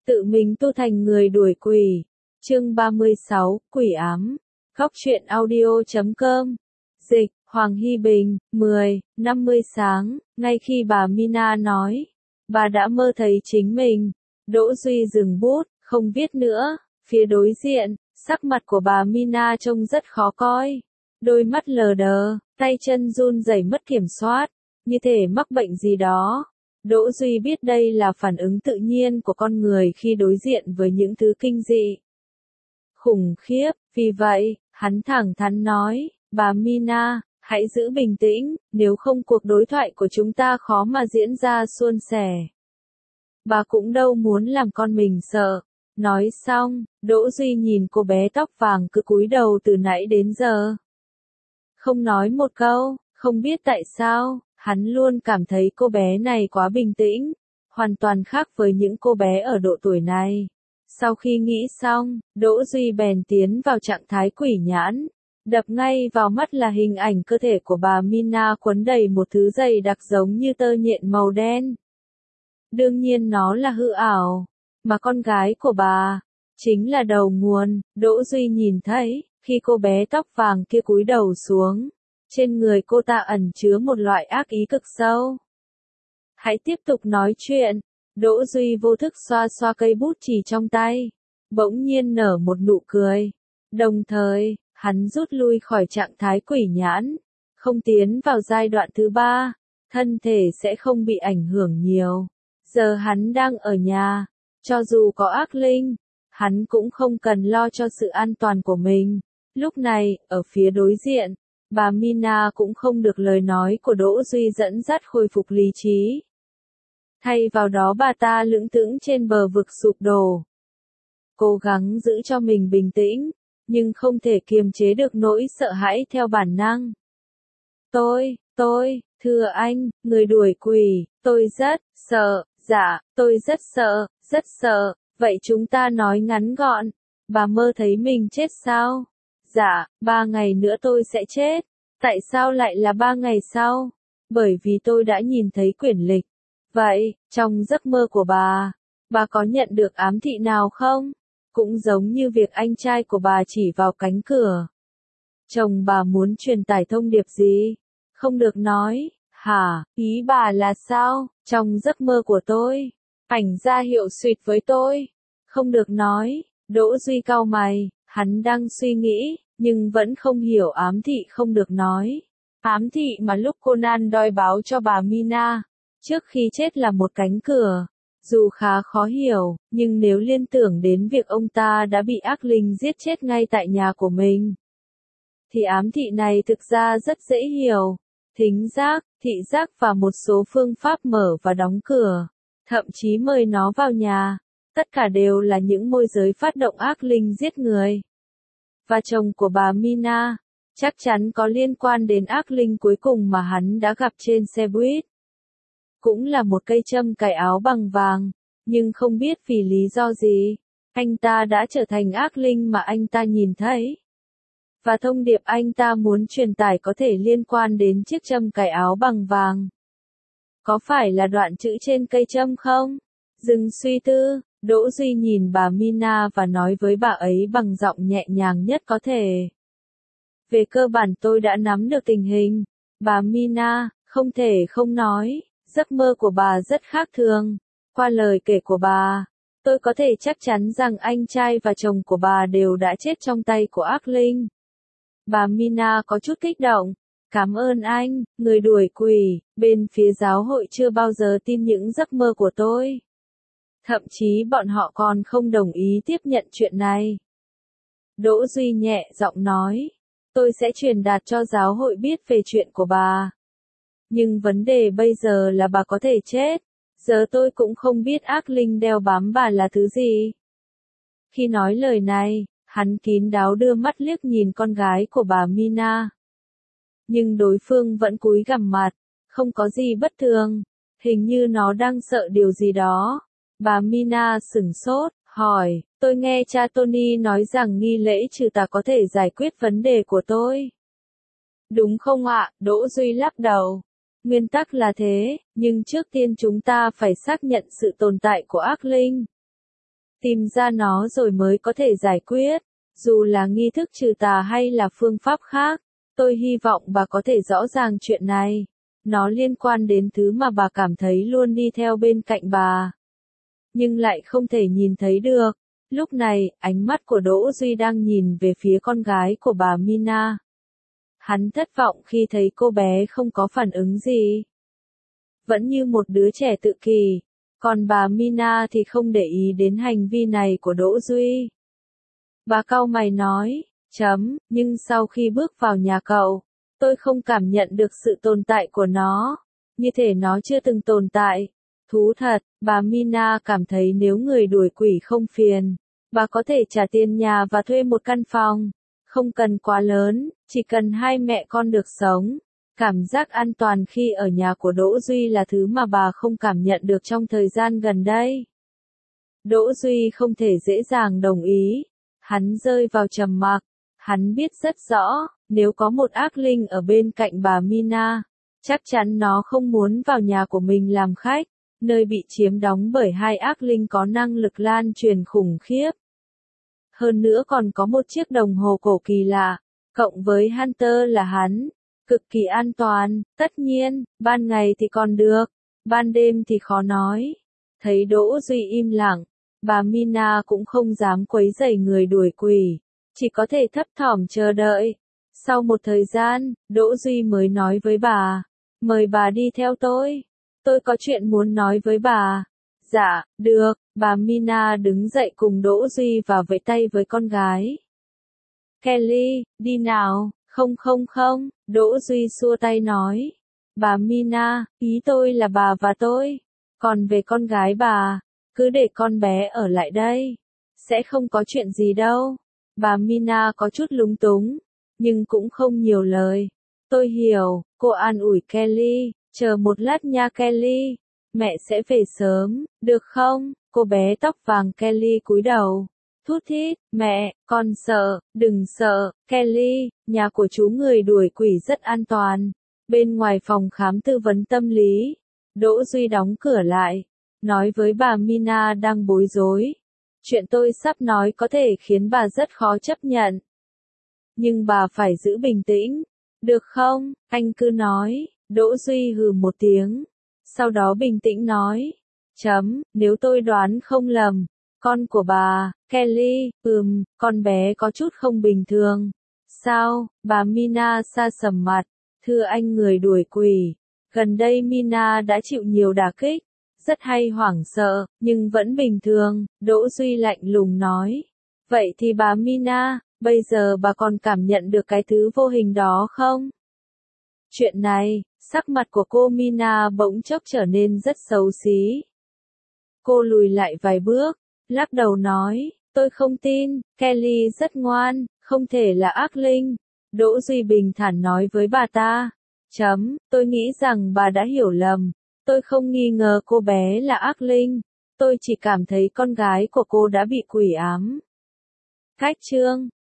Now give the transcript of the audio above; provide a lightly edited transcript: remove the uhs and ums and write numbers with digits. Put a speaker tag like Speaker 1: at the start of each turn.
Speaker 1: Tự mình tu thành người đuổi quỷ. Chương 36, Quỷ ám. Góc truyện audio.com. Dịch, Hoàng Hy Bình, 10:50 sáng, ngay khi bà Mina nói, bà đã mơ thấy chính mình. Đỗ Duy dừng bút, không viết nữa. Phía đối diện, sắc mặt của bà Mina trông rất khó coi. Đôi mắt lờ đờ, tay chân run rẩy mất kiểm soát, như thể mắc bệnh gì đó. Đỗ Duy biết đây là phản ứng tự nhiên của con người khi đối diện với những thứ kinh dị, khủng khiếp, vì vậy, hắn thẳng thắn nói, bà Mina, hãy giữ bình tĩnh, nếu không cuộc đối thoại của chúng ta khó mà diễn ra suôn sẻ. Bà cũng đâu muốn làm con mình sợ. Nói xong, Đỗ Duy nhìn cô bé tóc vàng cứ cúi đầu từ nãy đến giờ. Không nói một câu, không biết tại sao, hắn luôn cảm thấy cô bé này quá bình tĩnh, hoàn toàn khác với những cô bé ở độ tuổi này. Sau khi nghĩ xong, Đỗ Duy bèn tiến vào trạng thái quỷ nhãn. Đập ngay vào mắt là hình ảnh cơ thể của bà Mina quấn đầy một thứ dày đặc giống như tơ nhện màu đen. Đương nhiên nó là hư ảo, mà con gái của bà chính là đầu nguồn. Đỗ Duy nhìn thấy, khi cô bé tóc vàng kia cúi đầu xuống, trên người cô ta ẩn chứa một loại ác ý cực sâu. Hãy tiếp tục nói chuyện. Đỗ Duy vô thức xoa xoa cây bút chì trong tay, bỗng nhiên nở một nụ cười. Đồng thời, hắn rút lui khỏi trạng thái quỷ nhãn, không tiến vào giai đoạn thứ 3, thân thể sẽ không bị ảnh hưởng nhiều. Giờ hắn đang ở nhà, cho dù có ác linh, hắn cũng không cần lo cho sự an toàn của mình. Lúc này, ở phía đối diện, bà Mina cũng không được lời nói của Đỗ Duy dẫn dắt khôi phục lý trí. Thay vào đó bà ta lững thững trên bờ vực sụp đổ. Cố gắng giữ cho mình bình tĩnh, nhưng không thể kiềm chế được nỗi sợ hãi theo bản năng. Thưa anh, người đuổi quỷ, tôi rất sợ, dạ, tôi rất sợ, vậy chúng ta nói ngắn gọn, bà mơ thấy mình chết sao? Dạ, 3 ngày nữa tôi sẽ chết. Tại sao lại là 3 ngày sau? Bởi vì tôi đã nhìn thấy quyển lịch. Vậy, trong giấc mơ của bà có nhận được ám thị nào không? Cũng giống như việc anh trai của bà chỉ vào cánh cửa. Chồng bà muốn truyền tải thông điệp gì? Không được nói, hả? Ý bà là sao? Trong giấc mơ của tôi, ảnh ra hiệu xuyệt với tôi. Không được nói. Đỗ Duy cau mày, hắn đang suy nghĩ, nhưng vẫn không hiểu ám thị không được nói. Ám thị mà lúc Conan Doyle báo cho bà Mina trước khi chết là một cánh cửa. Dù khá khó hiểu, nhưng nếu liên tưởng đến việc ông ta đã bị ác linh giết chết ngay tại nhà của mình, thì ám thị này thực ra rất dễ hiểu. Thính giác, thị giác và một số phương pháp mở và đóng cửa, thậm chí mời nó vào nhà, tất cả đều là những môi giới phát động ác linh giết người. Và chồng của bà Mina, chắc chắn có liên quan đến ác linh cuối cùng mà hắn đã gặp trên xe buýt. Cũng là một cây châm cài áo bằng vàng, nhưng không biết vì lý do gì, anh ta đã trở thành ác linh mà anh ta nhìn thấy. Và thông điệp anh ta muốn truyền tải có thể liên quan đến chiếc châm cài áo bằng vàng. Có phải là đoạn chữ trên cây châm không? Dừng suy tư, Đỗ Duy nhìn bà Mina và nói với bà ấy bằng giọng nhẹ nhàng nhất có thể. Về cơ bản tôi đã nắm được tình hình. Bà Mina, không thể không nói, giấc mơ của bà rất khác thường. Qua lời kể của bà, tôi có thể chắc chắn rằng anh trai và chồng của bà đều đã chết trong tay của ác linh. Bà Mina có chút kích động. Cảm ơn anh, người đuổi quỷ, bên phía giáo hội chưa bao giờ tin những giấc mơ của tôi. Thậm chí bọn họ còn không đồng ý tiếp nhận chuyện này. Đỗ Duy nhẹ giọng nói, tôi sẽ truyền đạt cho giáo hội biết về chuyện của bà. Nhưng vấn đề bây giờ là bà có thể chết. Giờ tôi cũng không biết ác linh đeo bám bà là thứ gì. Khi nói lời này, hắn kín đáo đưa mắt liếc nhìn con gái của bà Mina. Nhưng đối phương vẫn cúi gằm mặt, không có gì bất thường, hình như nó đang sợ điều gì đó. Bà Mina sửng sốt, hỏi, tôi nghe cha Tony nói rằng nghi lễ trừ tà có thể giải quyết vấn đề của tôi. Đúng không ạ? Đỗ Duy lắc đầu. Nguyên tắc là thế, nhưng trước tiên chúng ta phải xác nhận sự tồn tại của ác linh. tìm ra nó rồi mới có thể giải quyết, dù là nghi thức trừ tà hay là phương pháp khác. Tôi hy vọng bà có thể rõ ràng chuyện này. Nó liên quan đến thứ mà bà cảm thấy luôn đi theo bên cạnh bà, nhưng lại không thể nhìn thấy được. Lúc này, ánh mắt của Đỗ Duy đang nhìn về phía con gái của bà Mina. Hắn thất vọng khi thấy cô bé không có phản ứng gì. Vẫn như một đứa trẻ tự kỷ. Còn bà Mina thì không để ý đến hành vi này của Đỗ Duy. Bà cau mày nói, nhưng sau khi bước vào nhà cậu, tôi không cảm nhận được sự tồn tại của nó. Như thể nó chưa từng tồn tại. Thú thật, bà Mina cảm thấy nếu người đuổi quỷ không phiền, bà có thể trả tiền nhà và thuê một căn phòng. Không cần quá lớn, chỉ cần hai mẹ con được sống. Cảm giác an toàn khi ở nhà của Đỗ Duy là thứ mà bà không cảm nhận được trong thời gian gần đây. Đỗ Duy không thể dễ dàng đồng ý. Hắn rơi vào trầm mặc. Hắn biết rất rõ, nếu có một ác linh ở bên cạnh bà Mina, chắc chắn nó không muốn vào nhà của mình làm khách, nơi bị chiếm đóng bởi hai ác linh có năng lực lan truyền khủng khiếp. Hơn nữa còn có một chiếc đồng hồ cổ kỳ lạ, cộng với Hunter là hắn, cực kỳ an toàn, tất nhiên, ban ngày thì còn được, ban đêm thì khó nói. Thấy Đỗ Duy im lặng, bà Mina cũng không dám quấy rầy người đuổi quỷ, chỉ có thể thấp thỏm chờ đợi. Sau một thời gian, Đỗ Duy mới nói với bà, mời bà đi theo tôi có chuyện muốn nói với bà. Dạ, được, bà Mina đứng dậy cùng Đỗ Duy và vẫy tay với con gái. Kelly, đi nào, không, Đỗ Duy xua tay nói. Bà Mina, ý tôi là bà và tôi. Còn về con gái bà, cứ để con bé ở lại đây. Sẽ không có chuyện gì đâu. Bà Mina có chút lúng túng, nhưng cũng không nhiều lời. Tôi hiểu, cô an ủi Kelly, chờ một lát nha Kelly. Mẹ sẽ về sớm, được không? Cô bé tóc vàng Kelly cúi đầu. Thút thít, mẹ, con sợ, đừng sợ, Kelly, nhà của chú người đuổi quỷ rất an toàn. Bên ngoài phòng khám tư vấn tâm lý, Đỗ Duy đóng cửa lại, nói với bà Mina đang bối rối. Chuyện tôi sắp nói có thể khiến bà rất khó chấp nhận. Nhưng bà phải giữ bình tĩnh, được không? Anh cứ nói. Đỗ Duy hừ một tiếng. Sau đó bình tĩnh nói. Nếu tôi đoán không lầm, con của bà, Kelly, con bé có chút không bình thường. Sao? Bà Mina sa sầm mặt. Thưa anh người đuổi quỷ. Gần đây Mina đã chịu nhiều đả kích. Rất hay hoảng sợ, nhưng vẫn bình thường. Đỗ Duy lạnh lùng nói. Vậy thì bà Mina, bây giờ bà còn cảm nhận được cái thứ vô hình đó không? Chuyện này, sắc mặt của cô Mina bỗng chốc trở nên rất xấu xí. Cô lùi lại vài bước, lắc đầu nói, tôi không tin, Kelly rất ngoan, không thể là ác linh. Đỗ Duy bình thản nói với bà ta. Tôi nghĩ rằng bà đã hiểu lầm. Tôi không nghi ngờ cô bé là ác linh. Tôi chỉ cảm thấy con gái của cô đã bị quỷ ám. Cách chương